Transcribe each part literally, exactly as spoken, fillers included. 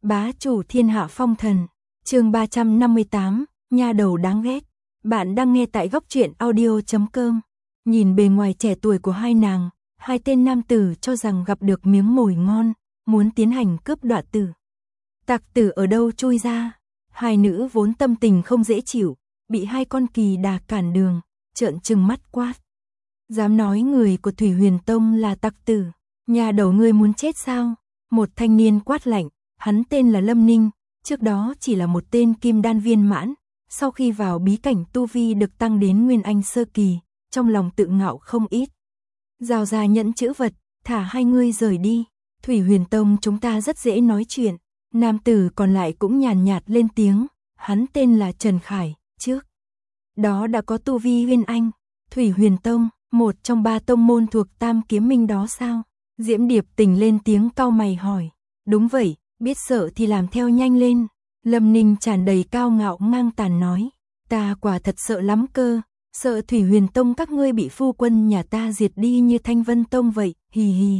Bá chủ thiên hạ phong thần, chương ba trăm năm mươi tám, nha đầu đáng ghét. Bạn đang nghe tại góc truyện audio chấm com. Nhìn bề ngoài trẻ tuổi của hai nàng, hai tên nam tử cho rằng gặp được miếng mồi ngon, muốn tiến hành cướp đoạt tử. Tặc tử ở đâu chui ra? Hai nữ vốn tâm tình không dễ chịu, bị hai con kỳ đà cản đường, trợn trừng mắt quát. Dám nói người của Thủy Huyền Tông là tặc tử, nhà đầu ngươi muốn chết sao? Một thanh niên quát lạnh, hắn tên là Lâm Ninh, trước đó chỉ là một tên kim đan viên mãn, sau khi vào bí cảnh tu vi được tăng đến nguyên anh sơ kỳ, trong lòng tự ngạo không ít. Giao ra nhẫn chữ vật, thả hai ngươi rời đi, Thủy Huyền Tông chúng ta rất dễ nói chuyện. Nam tử còn lại cũng nhàn nhạt lên tiếng, hắn tên là Trần Khải, trước đó đã có tu vi nguyên anh. Thủy Huyền Tông, một trong ba tông môn thuộc Tam Kiếm Minh đó sao? Diễm Điệp Tình lên tiếng cau mày hỏi. Đúng vậy, biết sợ thì làm theo nhanh lên. Lâm Ninh tràn đầy cao ngạo ngang tàn nói, ta quả thật sợ lắm cơ, sợ Thủy Huyền Tông các ngươi bị phu quân nhà ta diệt đi như Thanh Vân Tông vậy, hì hì.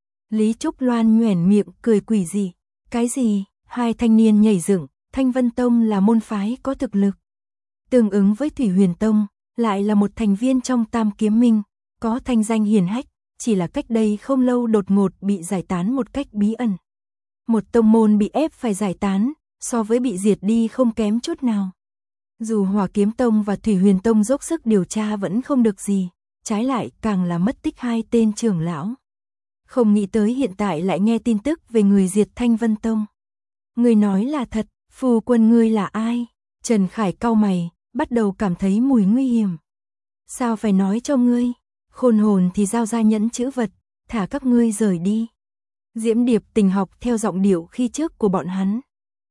Lý Trúc Loan nhoẻn miệng cười quỷ dị. Cái gì? Hai thanh niên nhảy dựng, Thanh Vân Tông là môn phái có thực lực. Tương ứng với Thủy Huyền Tông, lại là một thành viên trong Tam Kiếm Minh, có thanh danh hiển hách, chỉ là cách đây không lâu đột ngột bị giải tán một cách bí ẩn. Một tông môn bị ép phải giải tán, so với bị diệt đi không kém chút nào. Dù Hỏa Kiếm Tông và Thủy Huyền Tông dốc sức điều tra vẫn không được gì, trái lại càng là mất tích hai tên trưởng lão. Không nghĩ tới hiện tại lại nghe tin tức về người diệt Thanh Vân Tông. Người nói là thật, phu quân ngươi là ai? Trần Khải cau mày, bắt đầu cảm thấy mùi nguy hiểm. Sao phải nói cho ngươi? Khôn hồn thì giao ra nhẫn chữ vật, thả các ngươi rời đi. Diễm Điệp Tình học theo giọng điệu khi trước của bọn hắn.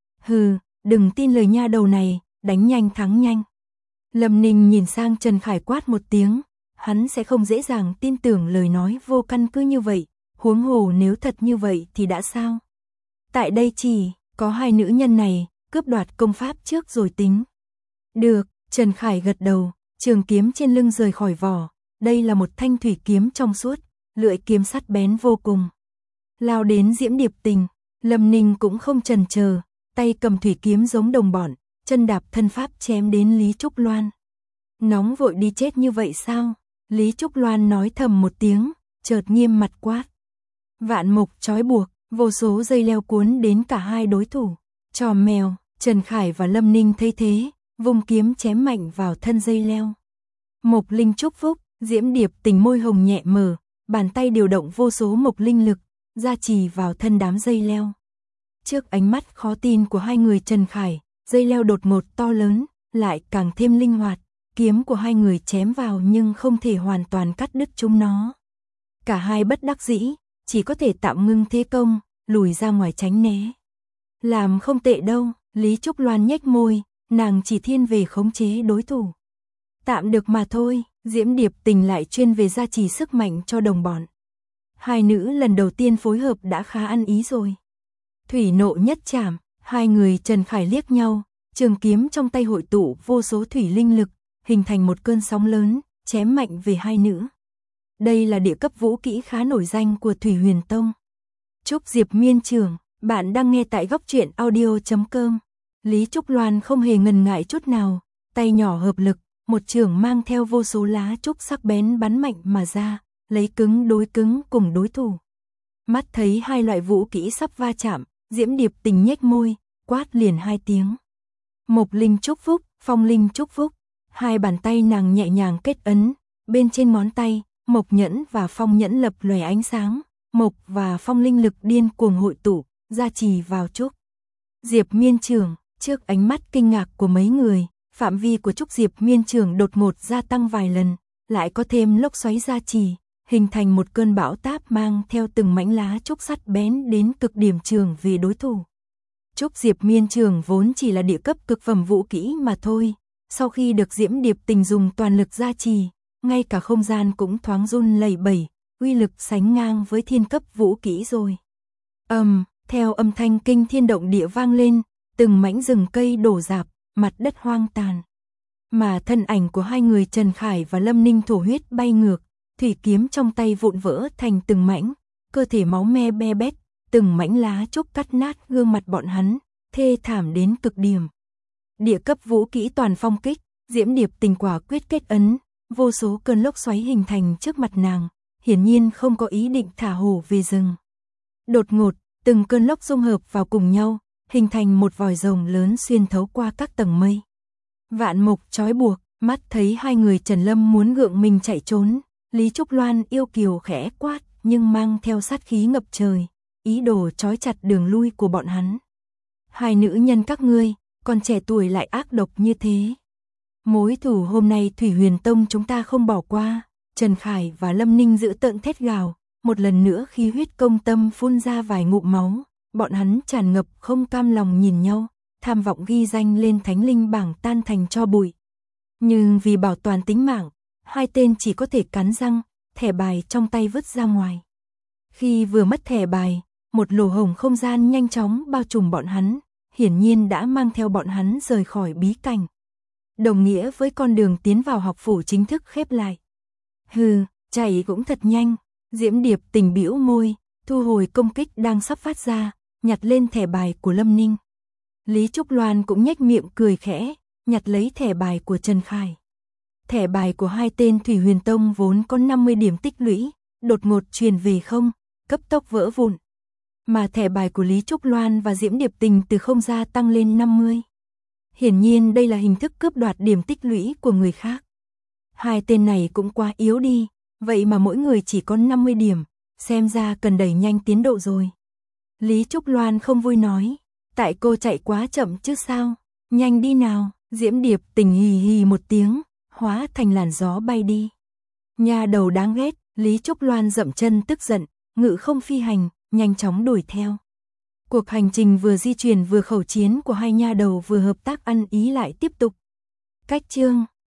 Hừ, đừng tin lời nha đầu này, đánh nhanh thắng nhanh. Lâm Ninh nhìn sang Trần Khải quát một tiếng, hắn sẽ không dễ dàng tin tưởng lời nói vô căn cứ như vậy, huống hồ nếu thật như vậy thì đã sao? Tại đây chỉ có hai nữ nhân này, cướp đoạt công pháp trước rồi tính. Được, Trần Khải gật đầu, trường kiếm trên lưng rời khỏi vỏ, đây là một thanh thủy kiếm trong suốt, lưỡi kiếm sắt bén vô cùng. Lao đến Diễm Điệp Tình, Lâm Ninh cũng không chần chờ, tay cầm thủy kiếm giống đồng bọn, chân đạp thân pháp chém đến Lý Trúc Loan. Nóng vội đi chết như vậy sao? Lý Trúc Loan nói thầm một tiếng, chợt nghiêm mặt quát. Vạn mục trói buộc, vô số dây leo cuốn đến cả hai đối thủ. Trò mèo, Trần Khải và Lâm Ninh thấy thế, vùng kiếm chém mạnh vào thân dây leo. Mộc linh chúc phúc, Diễm Điệp Tình môi hồng nhẹ mở, bàn tay điều động vô số mộc linh lực, gia trì vào thân đám dây leo. Trước ánh mắt khó tin của hai người Trần Khải, dây leo đột ngột to lớn, lại càng thêm linh hoạt, kiếm của hai người chém vào nhưng không thể hoàn toàn cắt đứt chúng nó. Cả hai bất đắc dĩ, chỉ có thể tạm ngưng thế công, lùi ra ngoài tránh né. Làm không tệ đâu, Lý Trúc Loan nhếch môi, nàng chỉ thiên về khống chế đối thủ. Tạm được mà thôi, Diễm Điệp Tình lại chuyên về gia trì sức mạnh cho đồng bọn. Hai nữ lần đầu tiên phối hợp đã khá ăn ý rồi. Thủy nộ nhất chảm, hai người Trần Khải liếc nhau, trường kiếm trong tay hội tụ vô số thủy linh lực, hình thành một cơn sóng lớn, chém mạnh về hai nữ. Đây là địa cấp vũ kỹ khá nổi danh của Thủy Huyền Tông. Trúc Diệp Miên trưởng, bạn đang nghe tại góc truyện audio chấm com. Lý Trúc Loan không hề ngần ngại chút nào, tay nhỏ hợp lực, một chưởng mang theo vô số lá trúc sắc bén bắn mạnh mà ra, lấy cứng đối cứng cùng đối thủ. Mắt thấy hai loại vũ kỹ sắp va chạm, Diễm Điệp Tình nhếch môi, quát liền hai tiếng. Mộc linh chúc phúc, phong linh chúc phúc. Hai bàn tay nàng nhẹ nhàng kết ấn, bên trên ngón tay, mộc nhẫn và phong nhẫn lập lòe ánh sáng, mộc và phong linh lực điên cuồng hội tụ, gia trì vào trúc. Diệp Miên trưởng, trước ánh mắt kinh ngạc của mấy người, phạm vi của trúc Diệp Miên trưởng đột ngột gia tăng vài lần, lại có thêm lốc xoáy gia trì, hình thành một cơn bão táp mang theo từng mảnh lá trúc sắt bén đến cực điểm trường về đối thủ. Trúc Diệp Miên trường vốn chỉ là địa cấp cực phẩm vũ kỹ mà thôi, sau khi được Diễm Điệp Tình dùng toàn lực gia trì, ngay cả không gian cũng thoáng run lẩy bẩy, uy lực sánh ngang với thiên cấp vũ kỹ rồi. Ầm, um, theo âm thanh kinh thiên động địa vang lên, từng mảnh rừng cây đổ rạp, mặt đất hoang tàn. Mà thân ảnh của hai người Trần Khải và Lâm Ninh thổ huyết bay ngược, thủy kiếm trong tay vụn vỡ thành từng mảnh, cơ thể máu me be bét, từng mảnh lá trúc cắt nát gương mặt bọn hắn, thê thảm đến cực điểm. Địa cấp vũ kỹ toàn phong kích, Diễm Điệp Tình quả quyết kết ấn, vô số cơn lốc xoáy hình thành trước mặt nàng, hiển nhiên không có ý định thả hổ về rừng. Đột ngột, từng cơn lốc dung hợp vào cùng nhau, hình thành một vòi rồng lớn xuyên thấu qua các tầng mây. Vạn mục trói buộc, mắt thấy hai người Trần Lâm muốn gượng mình chạy trốn, Lý Trúc Loan yêu kiều khẽ quát, nhưng mang theo sát khí ngập trời, ý đồ trói chặt đường lui của bọn hắn. Hai nữ nhân các ngươi, còn trẻ tuổi lại ác độc như thế. Mối thù hôm nay Thủy Huyền Tông chúng ta không bỏ qua. Trần Khải và Lâm Ninh giữ tợn thét gào, một lần nữa khí huyết công tâm phun ra vài ngụm máu, bọn hắn tràn ngập không cam lòng nhìn nhau, tham vọng ghi danh lên thánh linh bảng tan thành tro bụi. Nhưng vì bảo toàn tính mạng, hai tên chỉ có thể cắn răng, thẻ bài trong tay vứt ra ngoài. Khi vừa mất thẻ bài, một lỗ hổng không gian nhanh chóng bao trùm bọn hắn, hiển nhiên đã mang theo bọn hắn rời khỏi bí cảnh. Đồng nghĩa với con đường tiến vào học phủ chính thức khép lại. Hừ, chạy cũng thật nhanh. Diễm Điệp Tình bĩu môi, thu hồi công kích đang sắp phát ra, nhặt lên thẻ bài của Lâm Ninh. Lý Trúc Loan cũng nhếch miệng cười khẽ, nhặt lấy thẻ bài của Trần Khải. Thẻ bài của hai tên Thủy Huyền Tông vốn có năm mươi điểm tích lũy, đột ngột truyền về không, cấp tốc vỡ vụn. Mà thẻ bài của Lý Trúc Loan và Diễm Điệp Tình từ không ra tăng lên năm mươi. Hiển nhiên đây là hình thức cướp đoạt điểm tích lũy của người khác. Hai tên này cũng quá yếu đi, vậy mà mỗi người chỉ có năm mươi điểm, xem ra cần đẩy nhanh tiến độ rồi. Lý Trúc Loan không vui nói, tại cô chạy quá chậm chứ sao, nhanh đi nào. Diễm Điệp Tình hì hì một tiếng, hóa thành làn gió bay đi. Nhà đầu đáng ghét, Lý Trúc Loan dậm chân tức giận, ngự không phi hành, nhanh chóng đuổi theo. Cuộc hành trình vừa di chuyển vừa khẩu chiến của hai nha đầu vừa hợp tác ăn ý lại tiếp tục. Cách chương